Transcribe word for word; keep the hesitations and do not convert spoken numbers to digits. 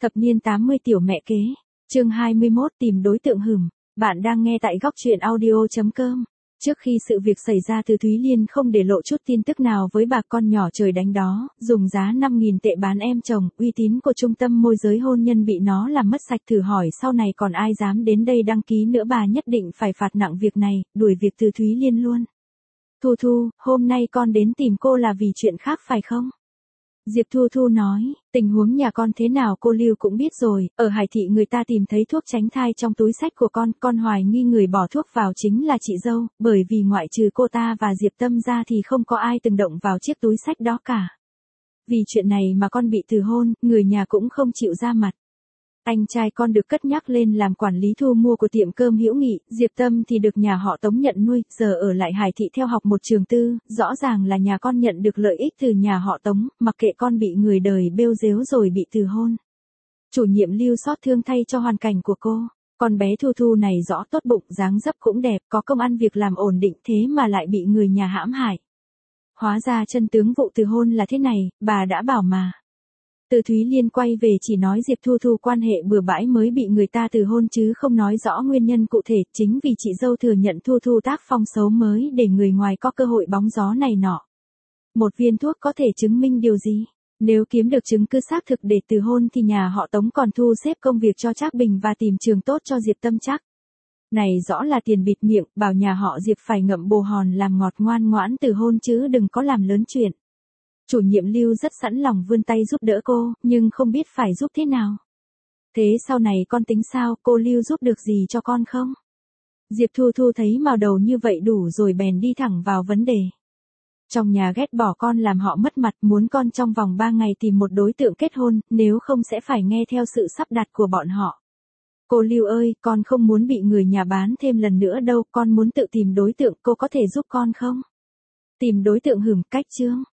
Thập niên tám mươi tiểu mẹ kế, chương hai mươi mốt tìm đối tượng hửm, bạn đang nghe tại góc truyện audio chấm com. Trước khi sự việc xảy ra Từ Thúy Liên không để lộ chút tin tức nào với bà con nhỏ trời đánh đó, dùng giá năm nghìn tệ bán em chồng, uy tín của trung tâm môi giới hôn nhân bị nó làm mất sạch, thử hỏi sau này còn ai dám đến đây đăng ký nữa, bà nhất định phải phạt nặng việc này, đuổi việc Từ Thúy Liên luôn. Thu Thu, hôm nay con đến tìm cô là vì chuyện khác phải không? Diệp Thu Thu nói, tình huống nhà con thế nào cô Lưu cũng biết rồi, ở Hải Thị người ta tìm thấy thuốc tránh thai trong túi xách của con, con hoài nghi người bỏ thuốc vào chính là chị dâu, bởi vì ngoại trừ cô ta và Diệp Tâm ra thì không có ai từng động vào chiếc túi xách đó cả. Vì chuyện này mà con bị từ hôn, người nhà cũng không chịu ra mặt. Anh trai con được cất nhắc lên làm quản lý thu mua của tiệm cơm Hữu Nghị, Diệp Tâm thì được nhà họ Tống nhận nuôi, giờ ở lại Hải Thị theo học một trường tư, rõ ràng là nhà con nhận được lợi ích từ nhà họ Tống, mặc kệ con bị người đời bêu dếu rồi bị từ hôn. Chủ nhiệm Lưu xót thương thay cho hoàn cảnh của cô, con bé Thu Thu này rõ tốt bụng, dáng dấp cũng đẹp, có công ăn việc làm ổn định, thế mà lại bị người nhà hãm hại. Hóa ra chân tướng vụ từ hôn là thế này, bà đã bảo mà. Từ Thúy Liên quay về chỉ nói Diệp Thu Thu quan hệ bừa bãi mới bị người ta từ hôn chứ không nói rõ nguyên nhân cụ thể, chính vì chị dâu thừa nhận Thu Thu tác phong xấu mới để người ngoài có cơ hội bóng gió này nọ. Một viên thuốc có thể chứng minh điều gì? Nếu kiếm được chứng cứ xác thực để từ hôn thì nhà họ Tống còn thu xếp công việc cho Trác Bình và tìm trường tốt cho Diệp Tâm chắc. Này rõ là tiền bịt miệng, bảo nhà họ Diệp phải ngậm bồ hòn làm ngọt ngoan ngoãn từ hôn chứ đừng có làm lớn chuyện. Chủ nhiệm Lưu rất sẵn lòng vươn tay giúp đỡ cô, nhưng không biết phải giúp thế nào. Thế sau này con tính sao, cô Lưu giúp được gì cho con không? Diệp Thu Thu thấy màu đầu như vậy đủ rồi bèn đi thẳng vào vấn đề. Trong nhà ghét bỏ con làm họ mất mặt, muốn con trong vòng ba ngày tìm một đối tượng kết hôn, nếu không sẽ phải nghe theo sự sắp đặt của bọn họ. Cô Lưu ơi, con không muốn bị người nhà bán thêm lần nữa đâu, con muốn tự tìm đối tượng, cô có thể giúp con không? Tìm đối tượng hửm cách chương.